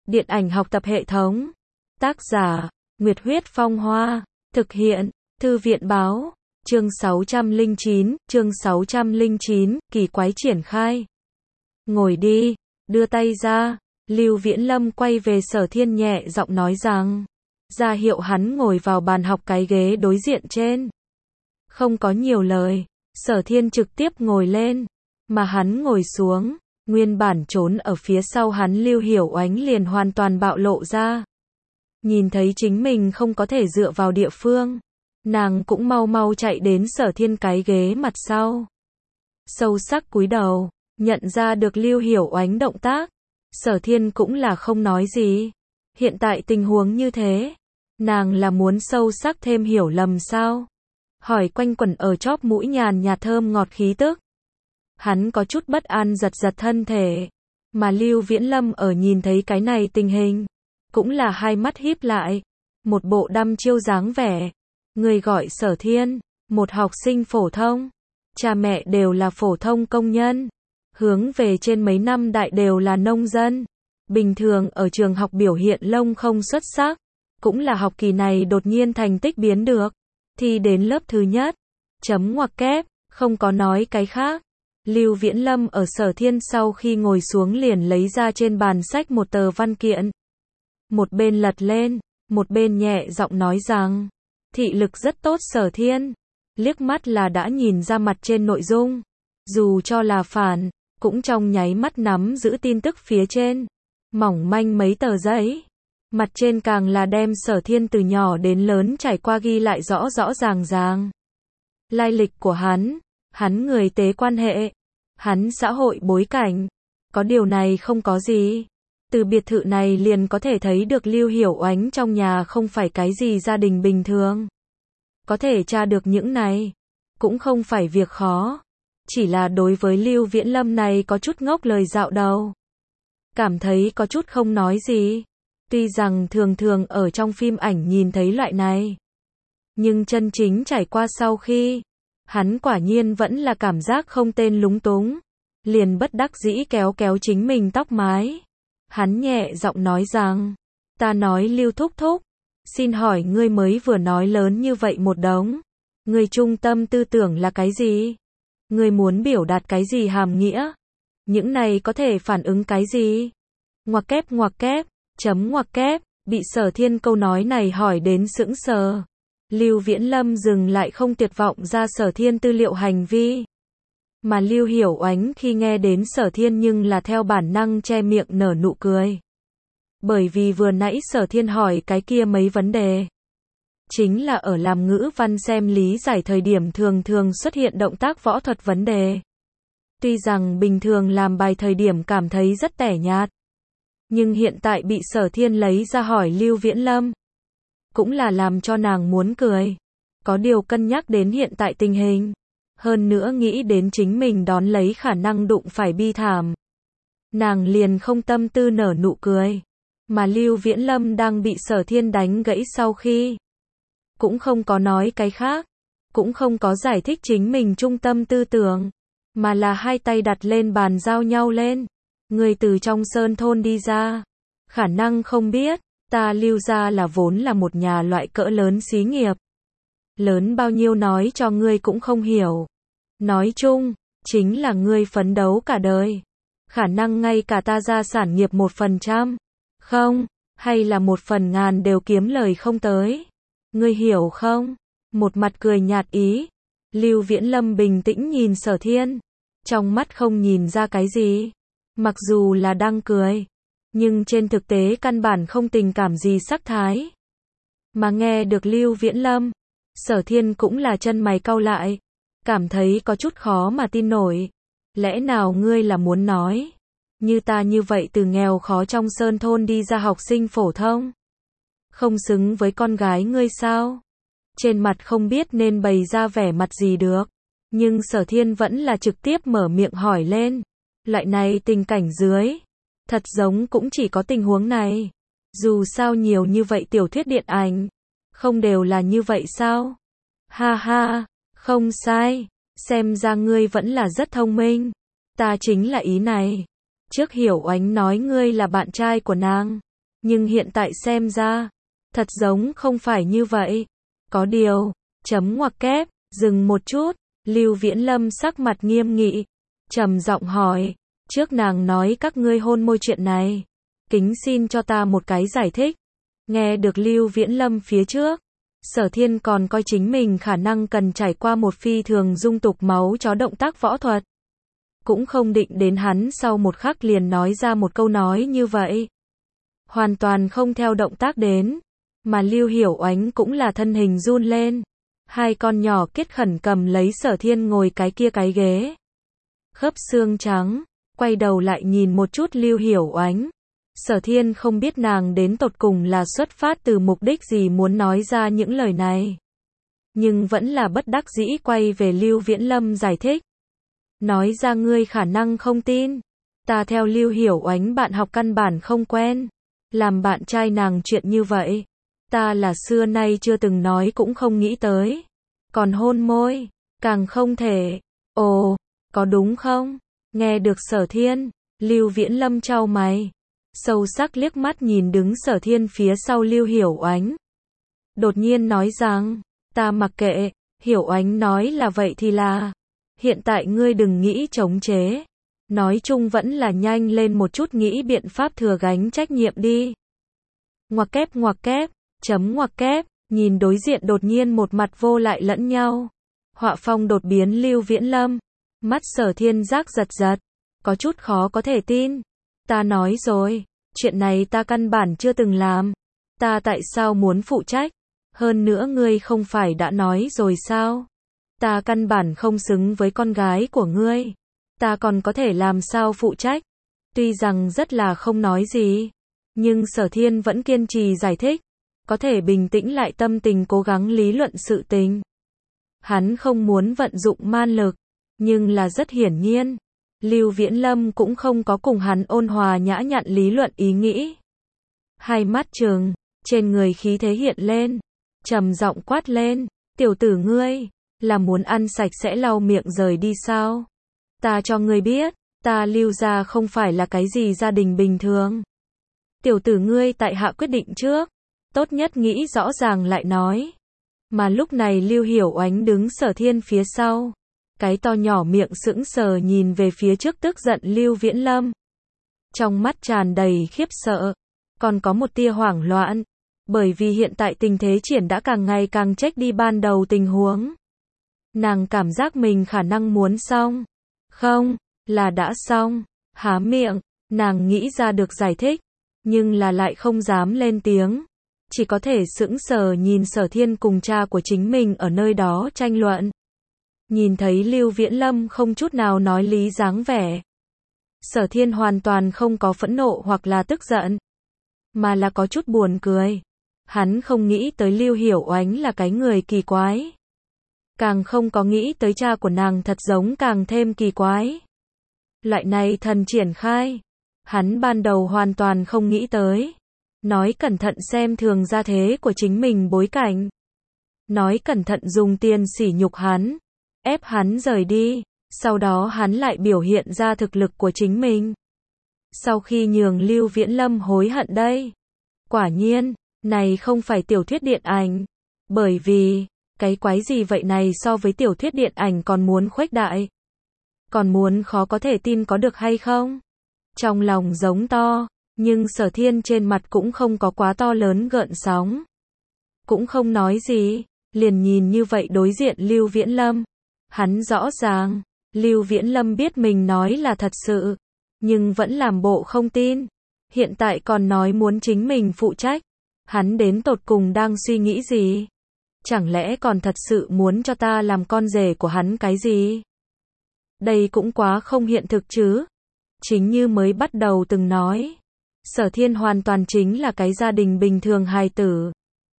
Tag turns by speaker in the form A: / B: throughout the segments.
A: Điện ảnh học tập hệ thống. Tác giả, Nguyệt Huyết Phong Hoa. Thực hiện, Thư viện Báo. Chương 609, kỳ quái triển khai. Ngồi đi, đưa tay ra. Lưu Viễn Lâm quay về Sở Thiên nhẹ giọng nói rằng, ra hiệu hắn ngồi vào bàn học cái ghế đối diện trên. Không có nhiều lời, Sở Thiên trực tiếp ngồi lên, mà hắn ngồi xuống, nguyên bản trốn ở phía sau hắn Lưu Hiểu Oánh liền hoàn toàn bạo lộ ra. Nhìn thấy chính mình không có thể dựa vào địa phương, nàng cũng mau mau chạy đến Sở Thiên cái ghế mặt sau. Sâu sắc cúi đầu, nhận ra được Lưu Hiểu Oánh động tác, Sở Thiên cũng là không nói gì. Hiện tại tình huống như thế, nàng là muốn sâu sắc thêm hiểu lầm sao? Hỏi quanh quẩn ở chóp mũi nhàn nhạt thơm ngọt khí tức. Hắn có chút bất an giật giật thân thể, mà Lưu Viễn Lâm ở nhìn thấy cái này tình hình, cũng là hai mắt híp lại, một bộ đăm chiêu dáng vẻ. Người gọi Sở Thiên, một học sinh phổ thông, cha mẹ đều là phổ thông công nhân, hướng về trên mấy năm đại đều là nông dân, bình thường ở trường học biểu hiện lông không xuất sắc, cũng là học kỳ này đột nhiên thành tích biến được, thi đến lớp thứ nhất, chấm ngoặc kép, không có nói cái khác. Lưu Viễn Lâm ở Sở Thiên sau khi ngồi xuống liền lấy ra trên bàn sách một tờ văn kiện. Một bên lật lên, một bên nhẹ giọng nói rằng, thị lực rất tốt Sở Thiên, liếc mắt là đã nhìn ra mặt trên nội dung, dù cho là phản, cũng trong nháy mắt nắm giữ tin tức phía trên, mỏng manh mấy tờ giấy. Mặt trên càng là đem Sở Thiên từ nhỏ đến lớn trải qua ghi lại rõ rõ ràng ràng. Lai lịch của hắn người tế quan hệ, hắn xã hội bối cảnh, có điều này không có gì. Từ biệt thự này liền có thể thấy được Lưu Hiểu Oánh trong nhà không phải cái gì gia đình bình thường. Có thể tra được những này, cũng không phải việc khó. Chỉ là đối với Lưu Viễn Lâm này có chút ngốc lời dạo đầu. Cảm thấy có chút không nói gì. Tuy rằng thường thường ở trong phim ảnh nhìn thấy loại này, nhưng chân chính trải qua sau khi, hắn quả nhiên vẫn là cảm giác không tên lúng túng. Liền bất đắc dĩ kéo kéo chính mình tóc mái. Hắn nhẹ giọng nói rằng, ta nói Lưu thúc thúc, xin hỏi ngươi mới vừa nói lớn như vậy một đống. Ngươi trung tâm tư tưởng là cái gì? Ngươi muốn biểu đạt cái gì hàm nghĩa? Những này có thể phản ứng cái gì? Ngoặc kép, chấm ngoặc kép, bị Sở Thiên câu nói này hỏi đến sững sờ. Lưu Viễn Lâm dừng lại không tuyệt vọng ra Sở Thiên tư liệu hành vi. Mà Lưu Hiểu Oánh khi nghe đến Sở Thiên nhưng là theo bản năng che miệng nở nụ cười. Bởi vì vừa nãy Sở Thiên hỏi cái kia mấy vấn đề, chính là ở làm ngữ văn xem lý giải thời điểm thường thường xuất hiện động tác võ thuật vấn đề. Tuy rằng bình thường làm bài thời điểm cảm thấy rất tẻ nhạt, nhưng hiện tại bị Sở Thiên lấy ra hỏi Lưu Viễn Lâm, cũng là làm cho nàng muốn cười. Có điều cân nhắc đến hiện tại tình hình, hơn nữa nghĩ đến chính mình đón lấy khả năng đụng phải bi thảm, nàng liền không tâm tư nở nụ cười. Mà Lưu Viễn Lâm đang bị Sở Thiên đánh gãy sau khi, cũng không có nói cái khác, cũng không có giải thích chính mình trung tâm tư tưởng, mà là hai tay đặt lên bàn giao nhau lên. Người từ trong sơn thôn đi ra, khả năng không biết, ta Lưu gia là vốn là một nhà loại cỡ lớn xí nghiệp. Lớn bao nhiêu nói cho ngươi cũng không hiểu. Nói chung, chính là ngươi phấn đấu cả đời. Khả năng ngay cả ta gia sản nghiệp 1%, không, hay là 1/1000 đều kiếm lời không tới. Ngươi hiểu không? Một mặt cười nhạt ý. Lưu Viễn Lâm bình tĩnh nhìn Sở Thiên, trong mắt không nhìn ra cái gì. Mặc dù là đang cười, nhưng trên thực tế căn bản không tình cảm gì sắc thái. Mà nghe được Lưu Viễn Lâm, Sở Thiên cũng là chân mày cau lại, cảm thấy có chút khó mà tin nổi. Lẽ nào ngươi là muốn nói, như ta như vậy từ nghèo khó trong sơn thôn đi ra học sinh phổ thông, không xứng với con gái ngươi sao? Trên mặt không biết nên bày ra vẻ mặt gì được, nhưng Sở Thiên vẫn là trực tiếp mở miệng hỏi lên. Loại này tình cảnh dưới, thật giống cũng chỉ có tình huống này. Dù sao nhiều như vậy tiểu thuyết điện ảnh, không đều là như vậy sao? Ha ha, không sai, xem ra ngươi vẫn là rất thông minh. Ta chính là ý này. Trước Hiểu Oánh nói ngươi là bạn trai của nàng, Nhưng hiện tại xem ra, thật giống không phải như vậy. Có điều, chấm ngoặc kép, dừng một chút, Lưu Viễn Lâm sắc mặt nghiêm nghị, trầm giọng hỏi, trước nàng nói các ngươi hôn môi chuyện này, kính xin cho ta một cái giải thích. Nghe được Lưu Viễn Lâm phía trước, Sở Thiên còn coi chính mình khả năng cần trải qua một phi thường dung tục máu chó động tác võ thuật. Cũng không định đến hắn sau một khắc liền nói ra một câu nói như vậy. Hoàn toàn không theo động tác đến, mà Lưu Hiểu Oánh cũng là thân hình run lên. Hai con nhỏ kết khẩn cầm lấy Sở Thiên ngồi cái kia cái ghế. Khớp xương trắng, quay đầu lại nhìn một chút Lưu Hiểu Oánh. Sở Thiên không biết nàng đến tột cùng là xuất phát từ mục đích gì muốn nói ra những lời này. Nhưng vẫn là bất đắc dĩ quay về Lưu Viễn Lâm giải thích. Nói ra ngươi khả năng không tin. Ta theo Lưu Hiểu Oánh bạn học căn bản không quen. Làm bạn trai nàng chuyện như vậy. Ta là xưa nay chưa từng nói cũng không nghĩ tới. Còn hôn môi, càng không thể. Ồ, có đúng không? Nghe được Sở Thiên, Lưu Viễn Lâm chau mày. Sâu sắc liếc mắt nhìn đứng Sở Thiên phía sau Lưu Hiểu Oánh. Đột nhiên nói rằng, ta mặc kệ, Hiểu Oánh nói là vậy thì là. Hiện tại ngươi đừng nghĩ chống chế. Nói chung vẫn là nhanh lên một chút nghĩ biện pháp thừa gánh trách nhiệm đi. Ngoặc kép, chấm ngoặc kép, nhìn đối diện đột nhiên một mặt vô lại lẫn nhau. Họa phong đột biến Lưu Viễn Lâm. Mắt Sở Thiên giác giật giật. Có chút khó có thể tin. Ta nói rồi, chuyện này ta căn bản chưa từng làm. Ta tại sao muốn phụ trách? Hơn nữa ngươi không phải đã nói rồi sao? Ta căn bản không xứng với con gái của ngươi. Ta còn có thể làm sao phụ trách? Tuy rằng rất là không nói gì, nhưng Sở Thiên vẫn kiên trì giải thích, có thể bình tĩnh lại tâm tình cố gắng lý luận sự tình. Hắn không muốn vận dụng man lực, nhưng là rất hiển nhiên, Lưu Viễn Lâm cũng không có cùng hắn ôn hòa nhã nhặn lý luận ý nghĩ. Hai mắt trừng, trên người khí thế hiện lên, trầm giọng quát lên, tiểu tử ngươi, là muốn ăn sạch sẽ lau miệng rời đi sao? Ta cho ngươi biết, ta Lưu gia không phải là cái gì gia đình bình thường. Tiểu tử ngươi tại hạ quyết định trước, tốt nhất nghĩ rõ ràng lại nói. Mà lúc này Lưu Hiểu Oánh đứng Sở Thiên phía sau. Cái to nhỏ miệng sững sờ nhìn về phía trước tức giận Lưu Viễn Lâm. Trong mắt tràn đầy khiếp sợ, còn có một tia hoảng loạn. Bởi vì hiện tại tình thế triển đã càng ngày càng trách đi ban đầu tình huống. Nàng cảm giác mình khả năng muốn xong. Không, là đã xong. Há miệng, nàng nghĩ ra được giải thích. Nhưng là lại không dám lên tiếng. Chỉ có thể sững sờ nhìn Sở Thiên cùng cha của chính mình ở nơi đó tranh luận. Nhìn thấy Lưu Viễn Lâm không chút nào nói lý dáng vẻ. Sở Thiên hoàn toàn không có phẫn nộ hoặc là tức giận. Mà là có chút buồn cười. Hắn không nghĩ tới Lưu Hiểu Oánh là cái người kỳ quái. Càng không có nghĩ tới cha của nàng thật giống càng thêm kỳ quái. Loại này thần triển khai. Hắn ban đầu hoàn toàn không nghĩ tới. Nói cẩn thận xem thường gia thế của chính mình bối cảnh. Nói cẩn thận dùng tiền sỉ nhục hắn. Ép hắn rời đi. Sau đó hắn lại biểu hiện ra thực lực của chính mình. Sau khi nhường Lưu Viễn Lâm hối hận đây. Quả nhiên, này không phải tiểu thuyết điện ảnh. Bởi vì, cái quái gì vậy này so với tiểu thuyết điện ảnh còn muốn khuếch đại. Còn muốn khó có thể tin có được hay không? Trong lòng giống to, nhưng Sở Thiên trên mặt cũng không có quá to lớn gợn sóng. Cũng không nói gì, liền nhìn như vậy đối diện Lưu Viễn Lâm. Hắn rõ ràng, Lưu Viễn Lâm biết mình nói là thật sự, nhưng vẫn làm bộ không tin. Hiện tại còn nói muốn chính mình phụ trách. Hắn đến tột cùng đang suy nghĩ gì? Chẳng lẽ còn thật sự muốn cho ta làm con rể của hắn cái gì? Đây cũng quá không hiện thực chứ. Chính như mới bắt đầu từng nói. Sở Thiên hoàn toàn chính là cái gia đình bình thường hài tử.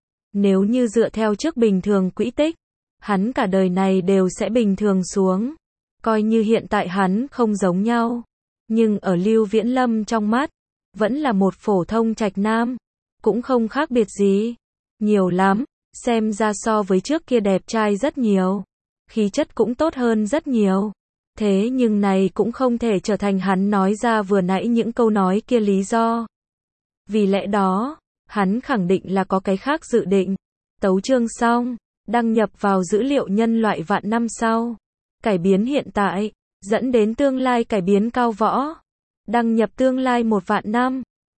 A: Nếu như dựa theo trước bình thường quỹ tích, hắn cả đời này đều sẽ bình thường xuống. Coi như hiện tại hắn không giống nhau. Nhưng ở Lưu Viễn Lâm trong mắt, vẫn là một phổ thông trạch nam. Cũng không khác biệt gì. Nhiều lắm, xem ra so với trước kia đẹp trai rất nhiều. Khí chất cũng tốt hơn rất nhiều. Thế nhưng này cũng không thể trở thành hắn nói ra vừa nãy những câu nói kia lý do. Vì lẽ đó, hắn khẳng định là có cái khác dự định. Tấu chương xong, đăng nhập vào dữ liệu nhân loại vạn năm sau. Cải biến hiện tại, dẫn đến tương lai cải biến cao võ. Đăng nhập tương lai 1 vạn năm.